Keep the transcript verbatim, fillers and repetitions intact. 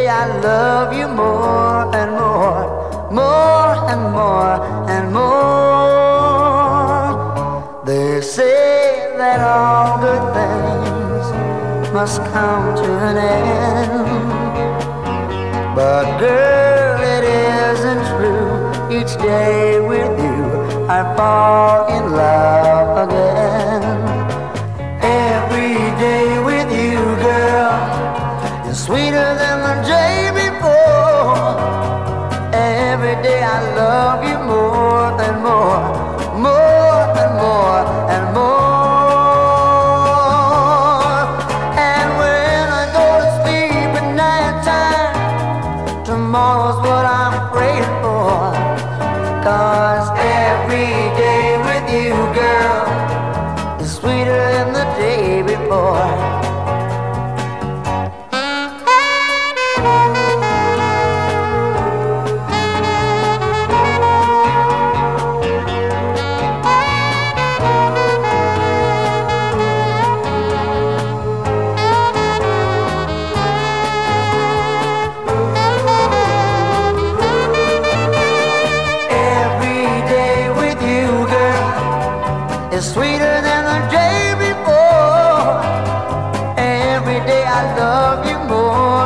day I love you more and more, more and more and more. They say that all good things must come to an end, but girl, it isn't true. Each day with you I fall in love again. Every day with you, girl, is sweeter than the day before. Every day I love you more and more, more and more and more. And when I go to sleep at night time, tomorrow's what I'm praying for. 'Cause every day with you, girl, is sweeter than the day before. It's sweeter than the day before. Every day I love you more